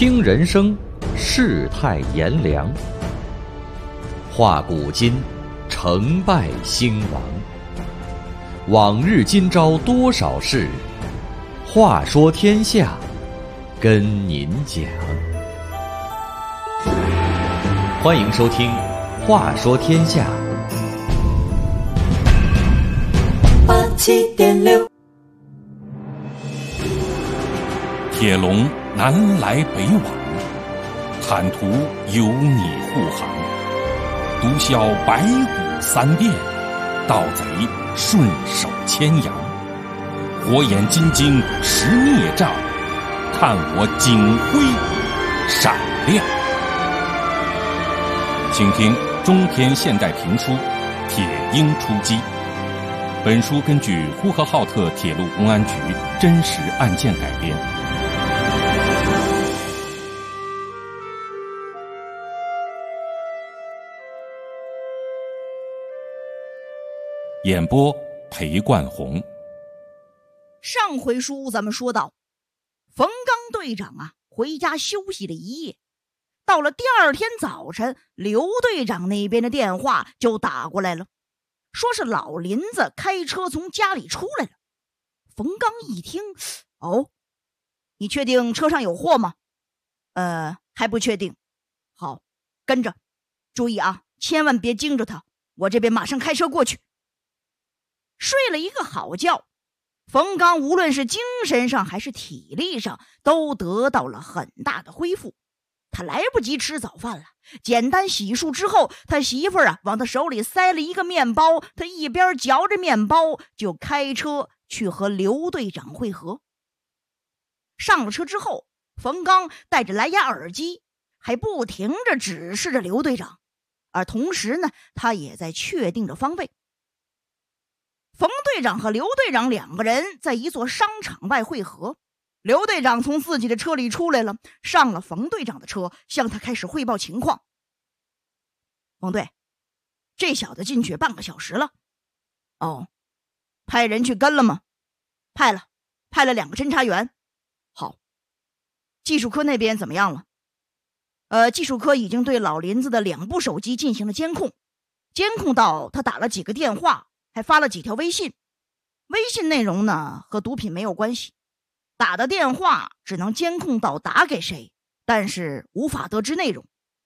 听人生，世态炎凉；话古今，成败兴亡。往日今朝多少事，话说天下，跟您讲。欢迎收听《话说天下》。 87.6， 铁笼南来北往，坦途有你护航。毒枭白骨三变，盗贼顺手牵羊。火眼金睛识孽障，看我警徽闪亮。请听中篇现代评书《铁鹰出击》。本书根据呼和浩特铁路公安局真实案件改编。演播裴冠红。 上回书咱们说到，冯刚队长回家休息了一夜，到了第二天早晨，刘队长那边的电话就打过来了，说是老林子开车从家里出来了。冯刚一听，哦，你确定车上有货吗？还不确定。好，跟着，注意千万别惊着他，我这边马上开车过去。睡了一个好觉，冯刚无论是精神上还是体力上都得到了很大的恢复。他来不及吃早饭了，简单洗漱之后，他媳妇儿往他手里塞了一个面包，他一边嚼着面包就开车去和刘队长会合。上了车之后，冯刚戴着蓝牙耳机，还不停地指示着刘队长，而同时呢，他也在确定着方位。冯队长和刘队长两个人在一座商场外会合。刘队长从自己的车里出来了，上了冯队长的车，向他开始汇报情况。冯队，这小子进去半个小时了。哦，派人去跟了吗？派了2个侦查员。好，技术科那边怎么样了？技术科已经对老林子的2部手机进行了监控，监控到他打了几个电话，还发了几条微信。微信内容呢和毒品没有关系，打的电话只能监控到打给谁，但是无法得知内容。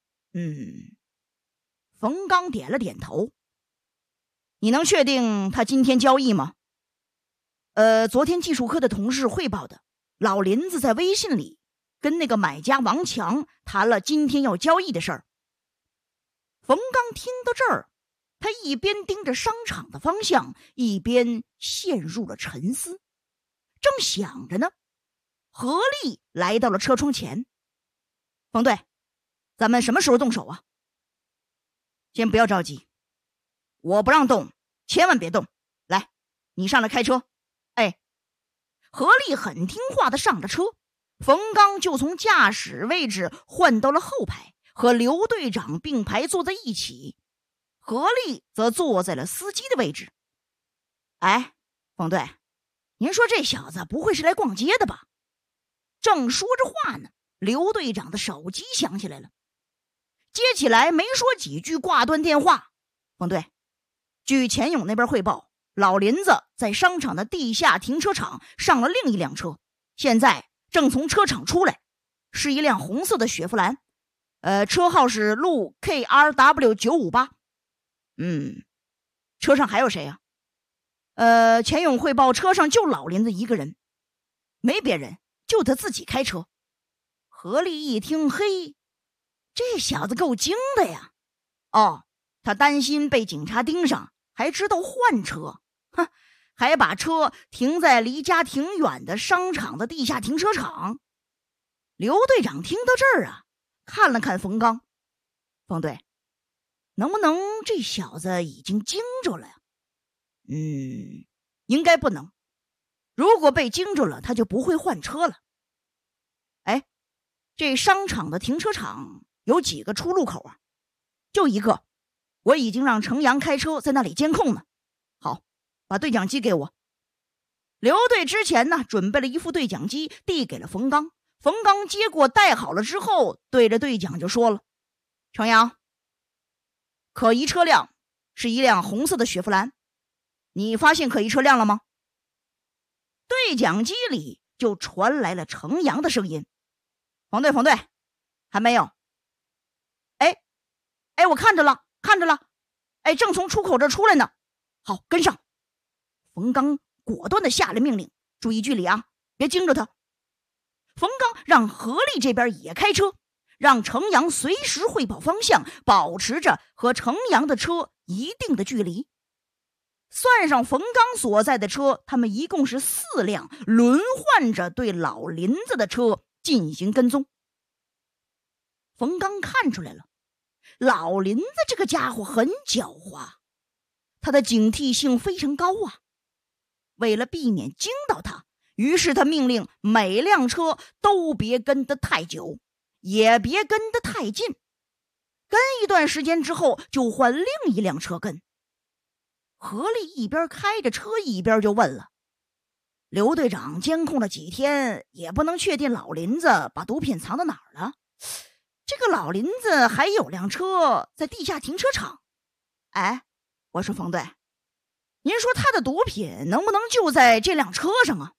冯刚点了点头。你能确定他今天交易吗？昨天技术科的同事汇报的，老林子在微信里跟那个买家王强谈了今天要交易的事儿。冯刚听到这儿，他一边盯着商场的方向，一边陷入了沉思。正想着呢，何力来到了车窗前。冯队，咱们什么时候动手啊？先不要着急，我不让动，千万别动。来，你上来开车。何力很听话的上了车，冯刚就从驾驶位置换到了后排，和刘队长并排坐在一起。何力则坐在了司机的位置。冯队，您说这小子不会是来逛街的吧？正说着话呢，刘队长的手机响起来了，接起来没说几句，挂断电话。冯队，据钱勇那边汇报，老林子在商场的地下停车场上了另一辆车，现在正从车场出来，是一辆红色的雪佛兰，车号是路 KRW958。车上还有谁啊？钱勇汇报车上就老林子一个人，没别人，就他自己开车。何力一听，嘿，这小子够精的呀！他担心被警察盯上，还知道换车，还把车停在离家挺远的商场的地下停车场。刘队长听到这儿看了看冯刚。冯队，能不能这小子已经惊着了呀？应该不能。如果被惊着了，他就不会换车了。这商场的停车场有几个出入口啊？就一个，我已经让程阳开车在那里监控呢。好，把对讲机给我。刘队之前呢准备了一副对讲机递给了冯刚， 冯刚接过带好了之后，对着队长就说了：“程阳，可疑车辆是一辆红色的雪佛兰，你发现可疑车辆了吗？”对讲机里就传来了程阳的声音：“冯队，还没有。哎，我看着了，哎，正从出口这出来呢。好，跟上。”冯刚果断地下了命令：“注意距离啊，别惊着他。”冯刚让何力这边也开车，让程阳随时汇报方向，保持着和程阳的车一定的距离。算上冯刚所在的车，他们一共是4辆，轮换着对老林子的车进行跟踪。冯刚看出来了，老林子这个家伙很狡猾，他的警惕性非常高啊。为了避免惊到他，于是他命令每辆车都别跟得太久，也别跟得太近，跟一段时间之后就换另一辆车跟。何力一边开着车一边就问了：“刘队长监控了几天，也不能确定老林子把毒品藏到哪儿了。这个老林子还有辆车在地下停车场。哎，我说冯队，您说他的毒品能不能就在这辆车上啊？”“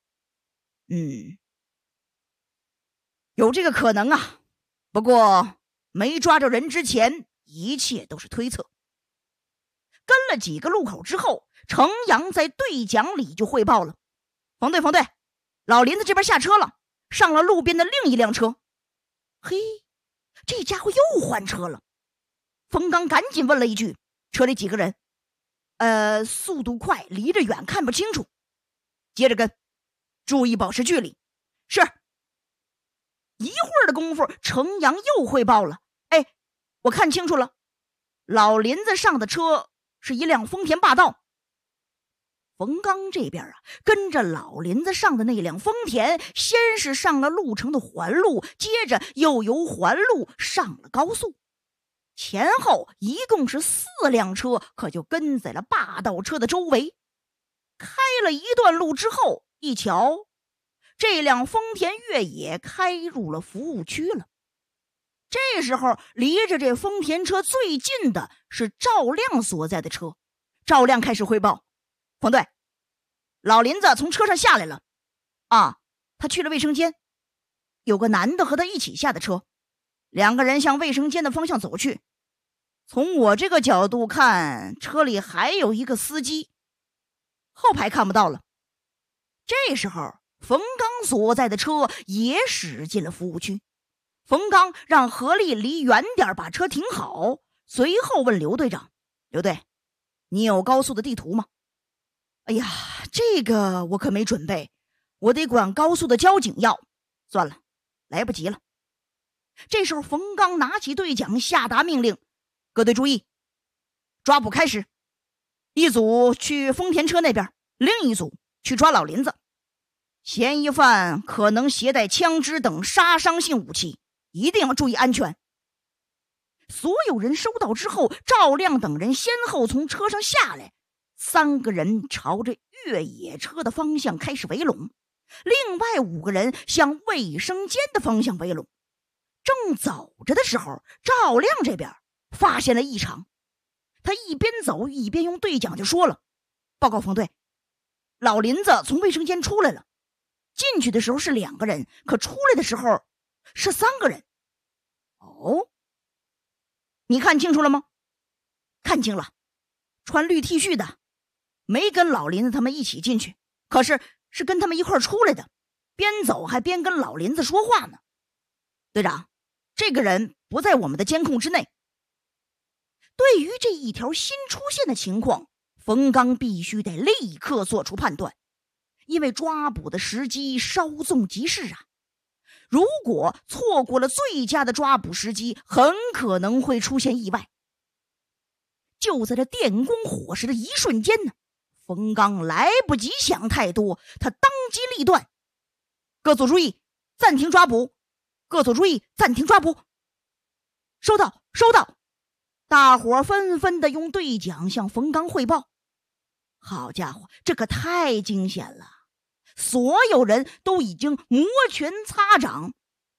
有这个可能啊，不过没抓着人之前，一切都是推测。”跟了几个路口之后，程阳在对讲里就汇报了：“冯队，老林子这边下车了，上了路边的另一辆车。”嘿，这家伙又换车了。冯刚赶紧问了一句：“车里几个人？”“速度快，离着远看不清楚。”“接着跟，注意保持距离。”“是。”一会儿的功夫，程阳又汇报了：“哎，我看清楚了，老林子上的车是一辆丰田霸道。”冯刚这边跟着老林子上的那辆丰田，先是上了路程的环路，接着又由环路上了高速，前后一共是4辆车，可就跟在了霸道车的周围。开了一段路之后，一瞧，这辆丰田越野开入了服务区了。这时候离着这丰田车最近的是赵亮所在的车。赵亮开始汇报：“冯队，老林子从车上下来了。他去了卫生间，有个男的和他一起下的车，2个人向卫生间的方向走去。从我这个角度看，车里还有一个司机，后排看不到了。”这时候冯刚所在的车也驶进了服务区。冯刚让何力离远点把车停好，随后问刘队长：“刘队，你有高速的地图吗？”“哎呀，这个我可没准备，我得管高速的交警要。算了，来不及了。”这时候冯刚拿起对讲下达命令：“各队注意，抓捕开始！一组去丰田车那边，另一组去抓老林子。嫌疑犯可能携带枪支等杀伤性武器，一定要注意安全。”所有人收到之后，赵亮等人先后从车上下来，3个人朝着越野车的方向开始围拢，另外5个人向卫生间的方向围拢。正走着的时候，赵亮这边发现了异常，他一边走一边用对讲就说了：“报告冯队，老林子从卫生间出来了，进去的时候是2个人，可出来的时候是3个人。”“哦，你看清楚了吗？”“看清了，穿绿 T 恤的，没跟老林子他们一起进去，可是是跟他们一块出来的，边走还边跟老林子说话呢。队长，这个人不在我们的监控之内。”对于这一条新出现的情况，冯刚必须得立刻做出判断，因为抓捕的时机稍纵即逝啊！如果错过了最佳的抓捕时机，很可能会出现意外。就在这电光火石的一瞬间呢，冯刚来不及想太多，他当机立断：“各组注意，暂停抓捕！各组注意，暂停抓捕！”“收到，收到！”大伙纷纷的用对讲向冯刚汇报。好家伙，这可太惊险了！所有人都已经摩拳擦掌，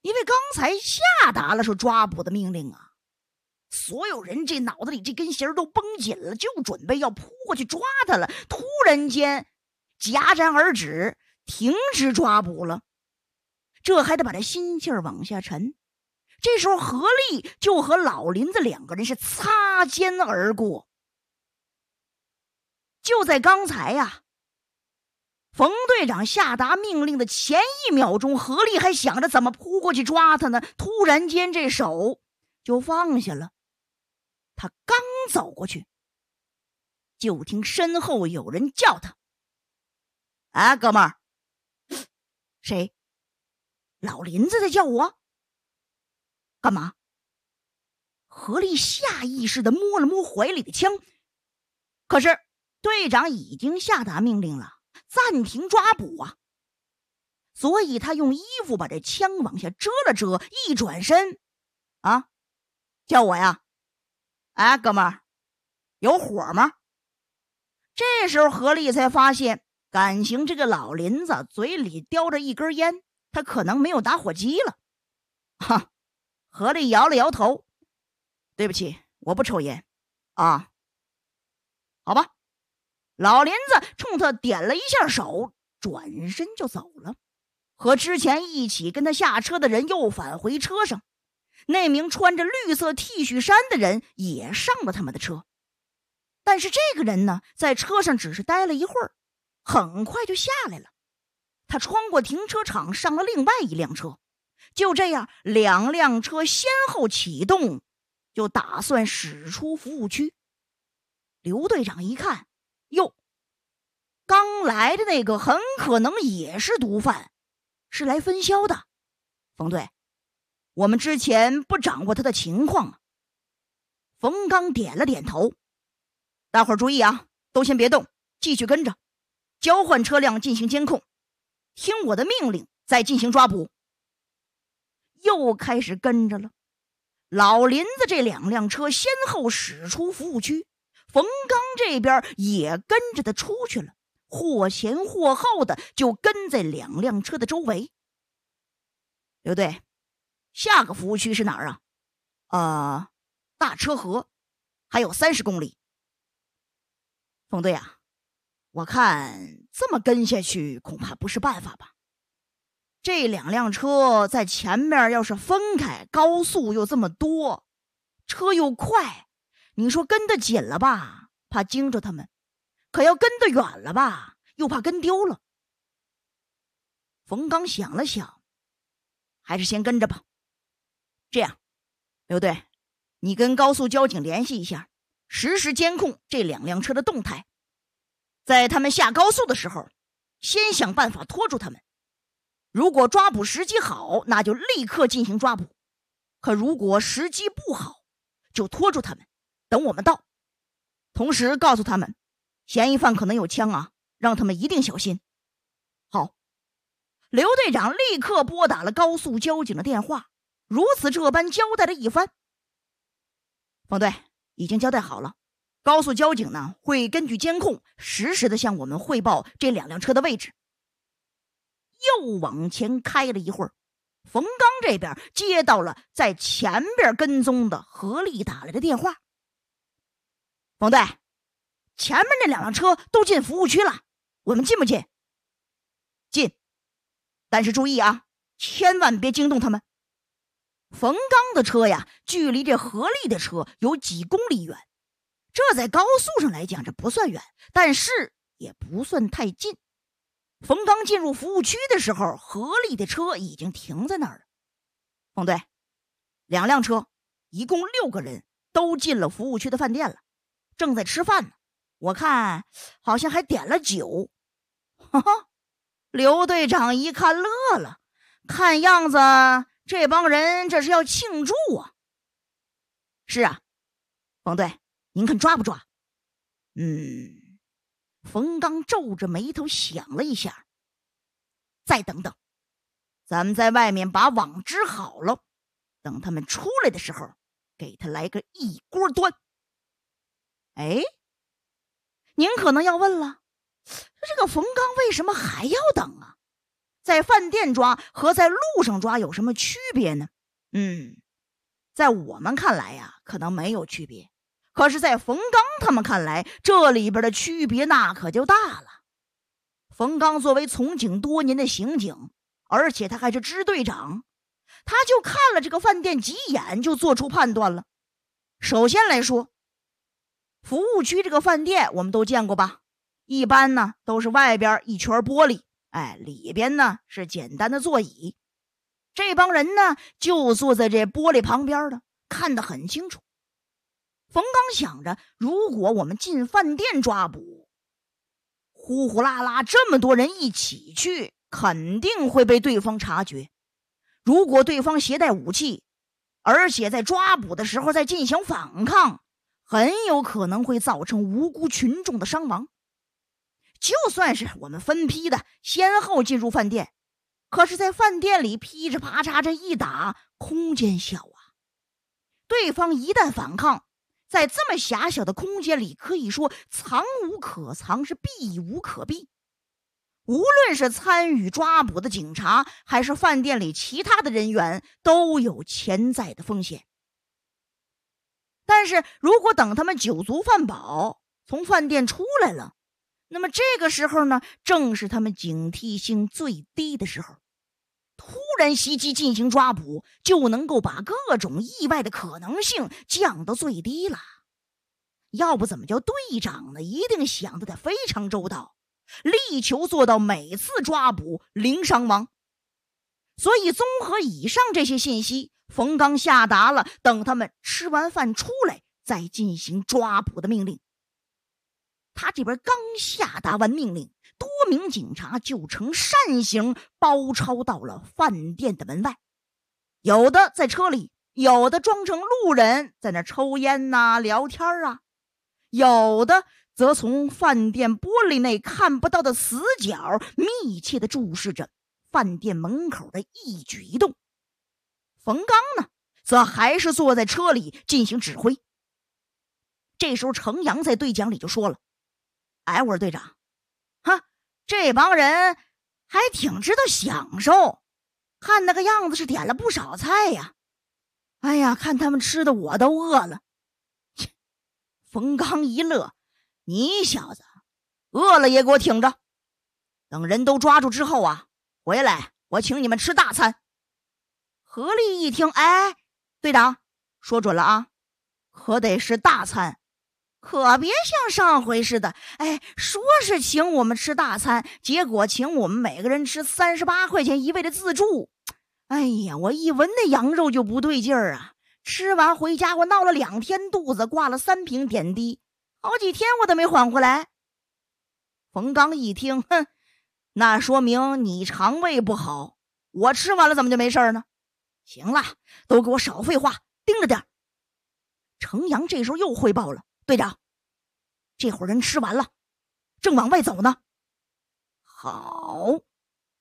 因为刚才下达了说抓捕的命令啊，所有人这脑子里这根弦都绷紧了，就准备要扑过去抓他了。突然间戛然而止，停止抓捕了，这还得把这心气儿往下沉。这时候何力就和老林子两个人是擦肩而过。就在刚才呀，冯队长下达命令的前1秒钟，何力还想着怎么扑过去抓他呢，突然间这手就放下了。他刚走过去，就听身后有人叫他：“啊，哥们儿！”“谁？”“老林子在叫我。”“干嘛？”何力下意识地摸了摸怀里的枪，可是队长已经下达命令了，暂停抓捕啊，所以他用衣服把这枪往下遮了遮，一转身：“啊，叫我呀？哎，哥们儿，有火吗？”这时候何力才发现，感情这个老林子嘴里叼着一根烟，他可能没有打火机了。哈，何力摇了摇头：“对不起，我不抽烟啊。”“好吧。”老林子冲他点了一下手，转身就走了，和之前一起跟他下车的人又返回车上。那名穿着绿色 T 恤衫的人也上了他们的车，但是这个人呢，在车上只是待了一会儿，很快就下来了。他穿过停车场，上了另外一辆车，就这样2辆车先后启动，就打算驶出服务区。刘队长一看，哟，刚来的那个很可能也是毒贩，是来分销的。冯队，我们之前不掌握他的情况啊。”冯刚点了点头：“大伙儿注意啊，都先别动，继续跟着，交换车辆进行监控，听我的命令再进行抓捕。”又开始跟着了。老林子这2辆车先后驶出服务区，冯刚这边也跟着他出去了，或前或后的就跟在2辆车的周围。“刘队，下个服务区是哪儿啊？”“大车河，还有30公里。”“冯队啊，我看这么跟下去恐怕不是办法吧？这2辆车在前面要是分开，高速又这么多，车又快，你说跟得紧了吧，怕惊着他们；可要跟得远了吧，又怕跟丢了。”冯刚想了想，还是先跟着吧。这样，刘队，你跟高速交警联系一下，实时监控这2辆车的动态，在他们下高速的时候，先想办法拖住他们。如果抓捕时机好，那就立刻进行抓捕；可如果时机不好，就拖住他们，等我们到。同时告诉他们，嫌疑犯可能有枪啊，让他们一定小心。”“好。”刘队长立刻拨打了高速交警的电话，如此这般交代了一番。“冯队，已经交代好了，高速交警呢会根据监控实时的向我们汇报这2辆车的位置。”又往前开了一会儿，冯刚这边接到了在前边跟踪的何力打来的电话：“冯队，前面那2辆车都进服务区了，我们进不进？”“进，但是注意啊，千万别惊动他们。”冯刚的车呀，距离这何力的车有几公里远，这在高速上来讲这不算远，但是也不算太近。冯刚进入服务区的时候，何力的车已经停在那儿了。“冯队，2辆车，一共6个人，都进了服务区的饭店了，正在吃饭呢。我看好像还点了酒。”哈哈，刘队长一看乐了，看样子这帮人这是要庆祝啊。“是啊，冯队，您看抓不抓？”冯刚皱着眉头想了一下：“再等等，咱们在外面把网织好了，等他们出来的时候，给他来个一锅端。”哎，您可能要问了，这个冯刚为什么还要等啊？ 在饭店抓和在路上抓有什么区别呢？在我们看来呀，可能没有区别。可是在冯刚他们看来，这里边的区别那可就大了。冯刚作为从警多年的刑警，而且他还是支队长，他就看了这个饭店几眼就做出判断了。首先来说，服务区这个饭店我们都见过吧，一般呢都是外边一圈玻璃，里边呢是简单的座椅。这帮人呢就坐在这玻璃旁边的，看得很清楚。冯刚想着，如果我们进饭店抓捕，呼呼啦啦这么多人一起去，肯定会被对方察觉。如果对方携带武器，而且在抓捕的时候再进行反抗，很有可能会造成无辜群众的伤亡。就算是我们分批的先后进入饭店，可是在饭店里噼里啪嚓这一打，空间小啊，对方一旦反抗，在这么狭小的空间里，可以说藏无可藏，是避无可避。无论是参与抓捕的警察，还是饭店里其他的人员，都有潜在的风险。但是如果等他们酒足饭饱，从饭店出来了，那么这个时候呢，正是他们警惕性最低的时候。突然袭击进行抓捕，就能够把各种意外的可能性降到最低了。要不怎么叫队长呢？一定想得非常周到，力求做到每次抓捕零伤亡。所以综合以上这些信息，冯刚下达了等他们吃完饭出来再进行抓捕的命令。他这边刚下达完命令，多名警察就呈扇形包抄到了饭店的门外，有的在车里，有的装成路人在那抽烟啊聊天啊，有的则从饭店玻璃内看不到的死角密切地注视着饭店门口的一举一动。冯刚呢，则还是坐在车里进行指挥。这时候程阳在对讲里就说了，我说队长，这帮人还挺知道享受，看那个样子是点了不少菜呀。看他们吃的我都饿了。冯刚一乐，你小子饿了也给我挺着，等人都抓住之后啊，回来我请你们吃大餐。何力一听，队长说准了啊，可得是大餐，可别像上回似的，说是请我们吃大餐，结果请我们每个人吃38块钱一位的自助。我一闻那羊肉就不对劲儿啊，吃完回家我闹了2天肚子，挂了3瓶点滴，好几天我都没缓过来。冯刚一听，那说明你肠胃不好，我吃完了怎么就没事呢？行了，都给我少废话，盯着点。程阳这时候又汇报了，队长，这会儿人吃完了，正往外走呢。好，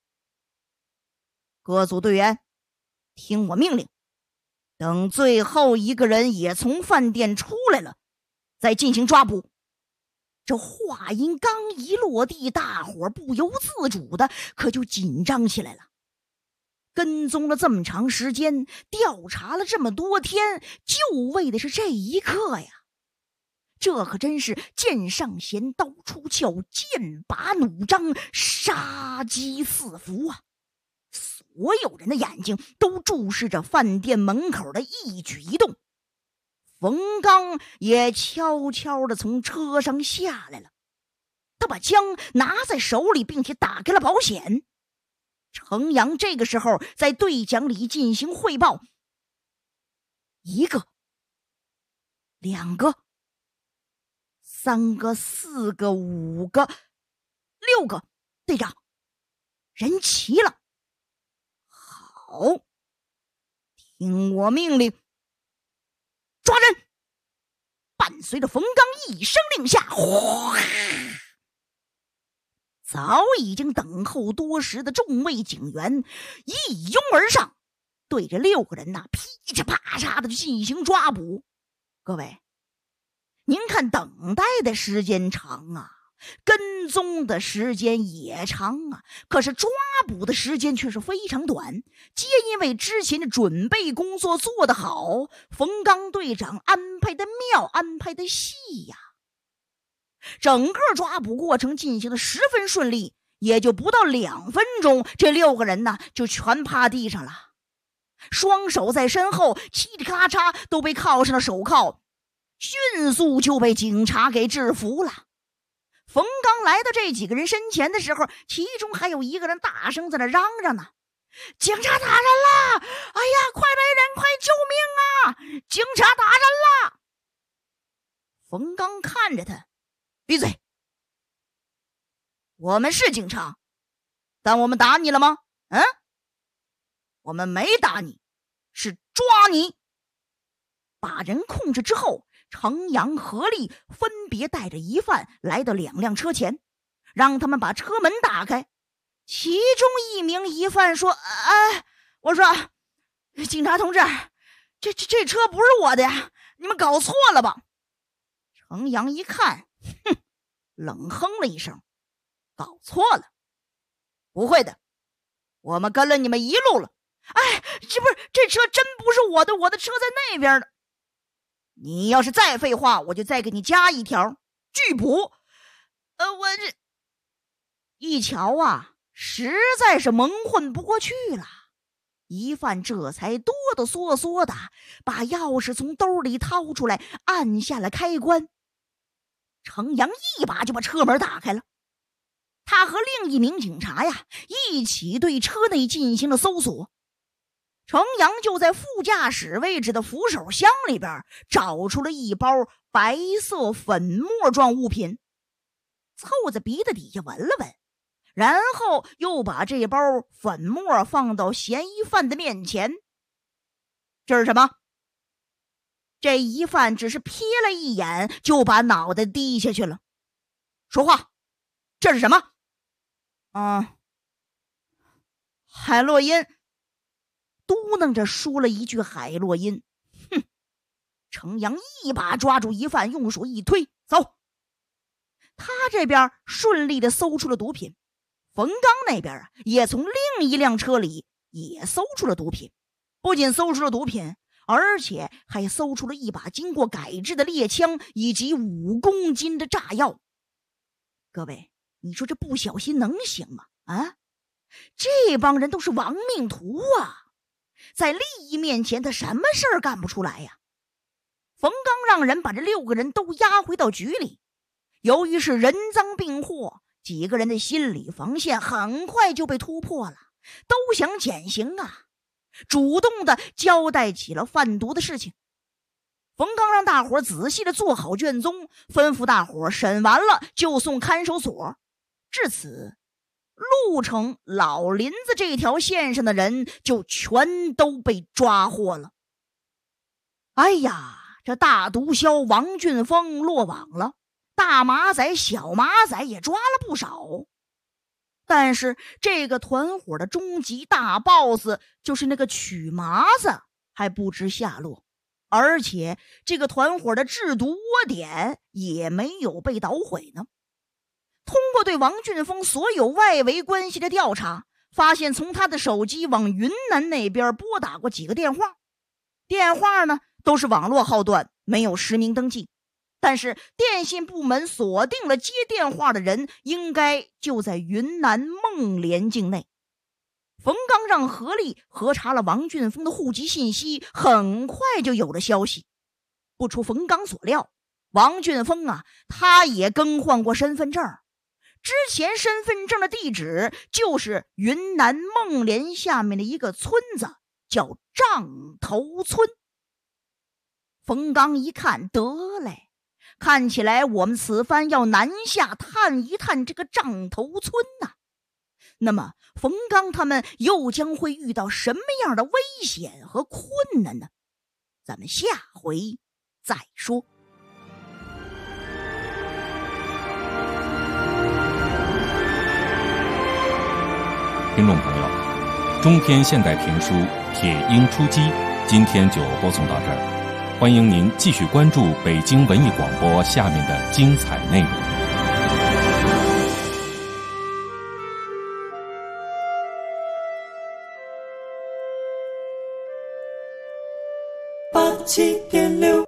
各组队员听我命令，等最后一个人也从饭店出来了，再进行抓捕。这话音刚一落地，大伙不由自主的可就紧张起来了。跟踪了这么长时间，调查了这么多天，就为的是这一刻呀。这可真是剑上弦，刀出鞘，剑拔弩张，杀机四伏啊！所有人的眼睛都注视着饭店门口的一举一动。冯刚也悄悄地从车上下来了，他把枪拿在手里，并且打开了保险。程阳这个时候在对讲里进行汇报：1个、2个、3个、4个、5个、6个，队长，人齐了。好，听我命令，抓人！伴随着冯刚一声令下，早已经等候多时的众位警员一拥而上，对着6个人噼里啪嚓的进行抓捕。各位，您看等待的时间长啊， 跟踪的时间也长啊，可是抓捕的时间却是非常短。皆因为之前的准备工作做得好，冯刚队长安排的妙，安排的细呀。整个抓捕过程进行的十分顺利，也就不到2分钟，这6个人呢就全趴地上了，双手在身后嘁哩咔嚓都被铐上了手铐，迅速就被警察给制服了。冯刚来到这几个人身前的时候，其中还有一个人大声在那嚷嚷呢：“警察打人了！哎呀，快来人，快救命啊！警察打人了！”冯刚看着他，闭嘴。我们是警察，但我们打你了吗？我们没打你，是抓你。把人控制之后，程阳、何力分别带着疑犯来到2辆车前，让他们把车门打开。其中一名疑犯说：“我说，警察同志，这车不是我的呀，你们搞错了吧？”程阳一看，冷哼了一声：“搞错了？不会的，我们跟了你们一路了。这车真不是我的，我的车在那边呢。你要是再废话，我就再给你加一条拒捕。我这一瞧啊，实在是蒙混不过去了。疑犯这才哆哆嗦嗦的把钥匙从兜里掏出来，按下了开关。程阳一把就把车门打开了，他和另一名警察呀一起对车内进行了搜索。程阳就在副驾驶位置的扶手箱里边找出了一包白色粉末状物品，凑在鼻子底下闻了闻，然后又把这包粉末放到嫌疑犯的面前。这是什么？这疑犯只是瞥了一眼就把脑袋低下去了。说话，这是什么？海洛因。嘟囔着说了一句海洛因。程阳一把抓住疑犯，用手一推，走。他这边顺利的搜出了毒品，冯刚那边也从另一辆车里也搜出了毒品。不仅搜出了毒品，而且还搜出了一把经过改制的猎枪以及5公斤的炸药。各位，你说这不小心能行吗？这帮人都是亡命徒啊，在利益面前他什么事儿干不出来呀。冯刚让人把这6个人都押回到局里。由于是人赃并获，几个人的心理防线很快就被突破了，都想减刑啊，主动的交代起了贩毒的事情。冯刚让大伙仔细的做好卷宗，吩咐大伙审完了就送看守所。至此，鹿城老林子这条线上的人就全都被抓获了。哎呀，这大毒枭王俊峰落网了，大马仔小马仔也抓了不少。但是这个团伙的终极大 boss 就是那个曲麻子还不知下落，而且这个团伙的制毒窝点也没有被捣毁呢。通过对王俊峰所有外围关系的调查，发现从他的手机往云南那边拨打过几个电话，电话呢都是网络号段，没有实名登记，但是电信部门锁定了接电话的人应该就在云南孟连境内。冯刚让何力核查了王俊峰的户籍信息，很快就有了消息。不出冯刚所料，王俊峰他也更换过身份证，之前身份证的地址就是云南孟连下面的一个村子，叫杖头村。冯刚一看，得嘞，看起来我们此番要南下探一探这个杖头村呐。那么冯刚他们又将会遇到什么样的危险和困难呢？咱们下回再说。 听众朋友，中篇现代评书《铁鹰出击》今天就播送到这儿，欢迎您继续关注北京文艺广播下面的精彩内容。 97.6。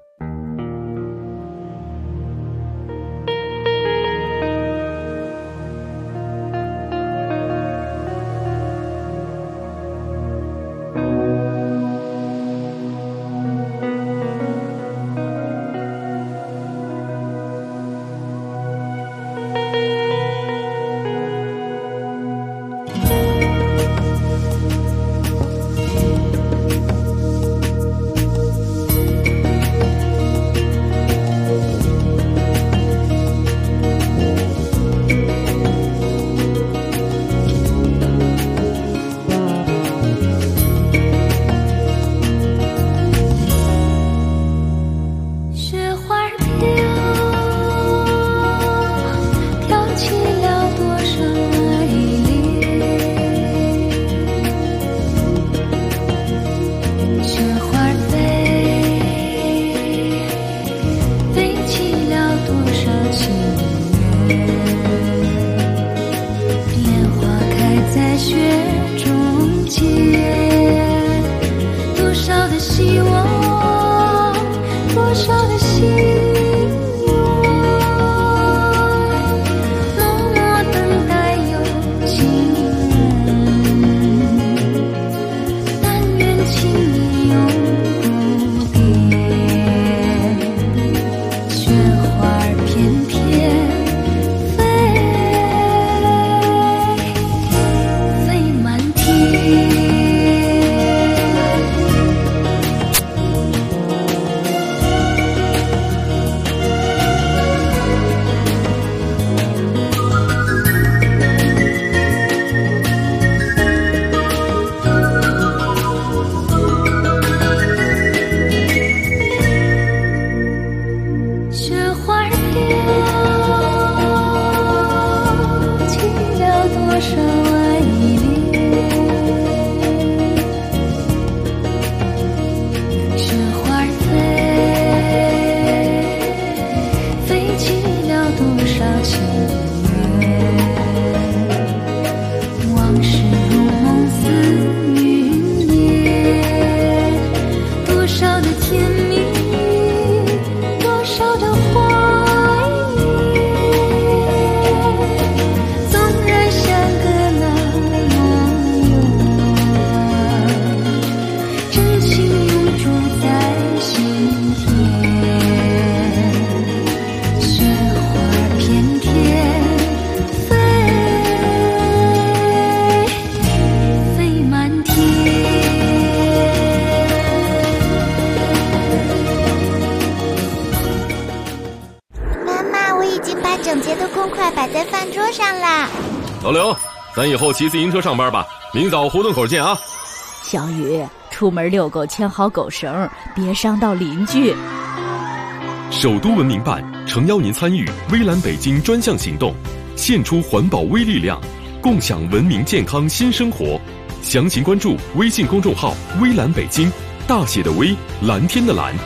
老刘，咱以后骑自行车上班吧，明早胡同口见啊。 小雨，出门遛狗牵好狗绳，别伤到邻居。 首都文明办诚邀您参与微蓝北京专项行动，献出环保微力量，共享文明健康新生活。详情关注微信公众号微蓝北京，大写的微，蓝天的蓝。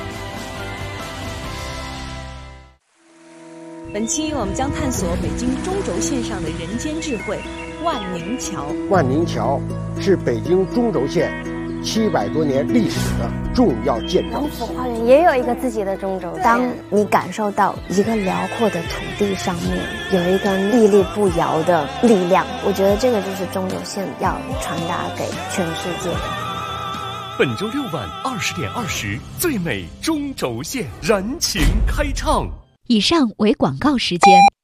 本期我们将探索北京中轴线上的人间智慧——万宁桥。 万宁桥是北京中轴线700多年历史的重要建筑。 王府花园也有一个自己的中轴线。当你感受到一个辽阔的土地上面有一个屹立不摇的力量，我觉得这个就是中轴线要传达给全世界的。 本周6晚20点20，最美中轴线燃情开唱。 以上为广告时间。